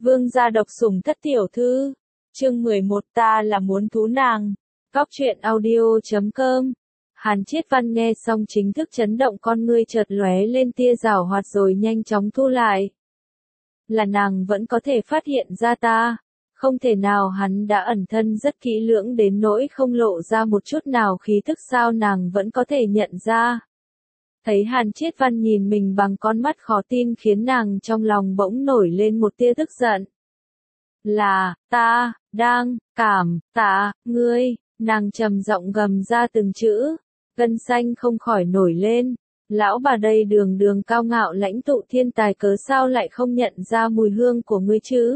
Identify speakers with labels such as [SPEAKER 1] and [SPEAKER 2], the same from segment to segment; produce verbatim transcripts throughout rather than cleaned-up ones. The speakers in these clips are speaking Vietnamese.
[SPEAKER 1] Vương gia độc sủng thất tiểu thư. Chương mười một ta là muốn thú nàng. Góc truyện audio chấm com. Hàn Chiết Văn nghe xong chính thức chấn động, con ngươi chợt lóe lên tia giảo hoạt rồi nhanh chóng thu lại. Là nàng vẫn có thể phát hiện ra ta. Không thể nào, hắn đã ẩn thân rất kỹ lưỡng đến nỗi không lộ ra một chút nào khí tức, sao nàng vẫn có thể nhận ra. Thấy Hàn Chiết Văn nhìn mình bằng con mắt khó tin khiến nàng trong lòng bỗng nổi lên một tia tức giận. Là, ta, đang, cảm, tạ, ngươi, nàng trầm giọng gầm ra từng chữ, gân xanh không khỏi nổi lên. Lão bà đây đường đường cao ngạo lãnh tụ thiên tài, cớ sao lại không nhận ra mùi hương của ngươi chứ?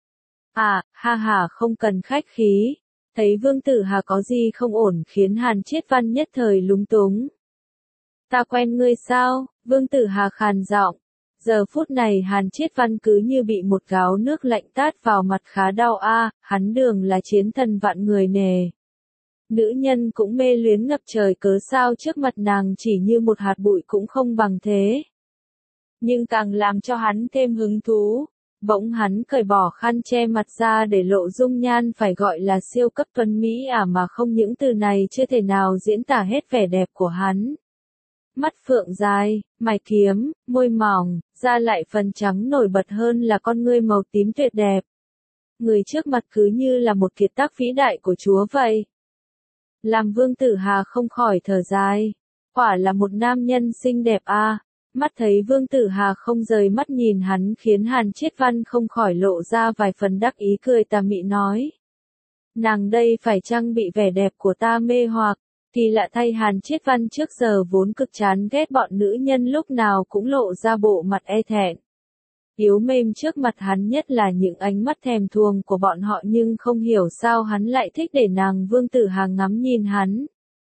[SPEAKER 1] À, ha ha, không cần khách khí. Thấy Vương Tử Hà có gì không ổn khiến Hàn Chiết Văn nhất thời lúng túng. Ta quen ngươi sao? Vương Tử Hà khàn giọng. Giờ phút này Hàn Chiết Văn cứ như bị một gáo nước lạnh tát vào mặt, khá đau a, à, hắn đường là chiến thần vạn người nề. Nữ nhân cũng mê luyến ngập trời, cớ sao trước mặt nàng chỉ như một hạt bụi cũng không bằng thế. Nhưng càng làm cho hắn thêm hứng thú, bỗng hắn cởi bỏ khăn che mặt ra để lộ dung nhan phải gọi là siêu cấp tuấn mỹ à, mà không những từ này chưa thể nào diễn tả hết vẻ đẹp của hắn. Mắt phượng dài, mày kiếm, môi mỏng, da lại phần trắng nổi bật hơn là con ngươi màu tím tuyệt đẹp. Người trước mặt cứ như là một kiệt tác vĩ đại của Chúa vậy. Làm Vương Tử Hà không khỏi thở dài. Quả là một nam nhân xinh đẹp a. À. Mắt thấy Vương Tử Hà không rời mắt nhìn hắn khiến Hàn Chiết Văn không khỏi lộ ra vài phần đắc ý, cười tà mị nói. Nàng đây phải chăng bị vẻ đẹp của ta mê hoặc? Thì lạ thay, Hàn Chiết Văn trước giờ vốn cực chán ghét bọn nữ nhân lúc nào cũng lộ ra bộ mặt e thẹn. Yếu mềm trước mặt hắn, nhất là những ánh mắt thèm thuồng của bọn họ, nhưng không hiểu sao hắn lại thích để nàng Vương Tử Hà ngắm nhìn hắn.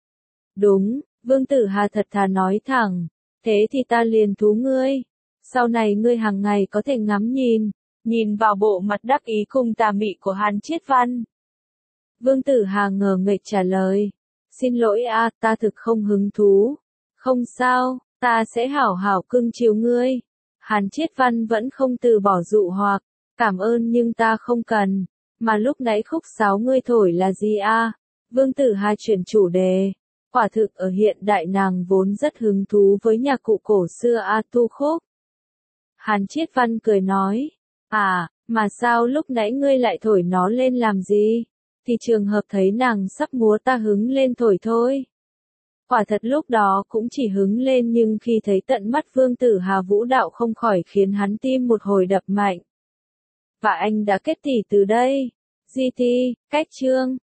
[SPEAKER 1] Đúng, Vương Tử Hà thật thà nói thẳng, thế thì ta liền thú ngươi. Sau này ngươi hàng ngày có thể ngắm nhìn, nhìn vào bộ mặt đắc ý cùng tà mị của Hàn Chiết Văn. Vương Tử Hà ngờ nghệch trả lời. Xin lỗi a, à, ta thực không hứng thú. Không sao, ta sẽ hảo hảo cưng chiều ngươi. Hàn Chiết Văn vẫn không từ bỏ dụ hoặc. Cảm ơn nhưng ta không cần. Mà lúc nãy khúc sáo ngươi thổi là gì a? À? Vương Tử Hà chuyển chủ đề. Quả thực ở hiện đại nàng vốn rất hứng thú với nhạc cụ cổ xưa a tu khúc. Hàn Chiết Văn cười nói. À, mà sao lúc nãy ngươi lại thổi nó lên làm gì? Thì trường hợp thấy nàng sắp múa ta hứng lên thổi thôi. Quả thật lúc đó cũng chỉ hứng lên, nhưng khi thấy tận mắt Vương Tử Hà vũ đạo không khỏi khiến hắn tim một hồi đập mạnh. Và anh đã kết tỷ từ đây. giê tê, cách chương.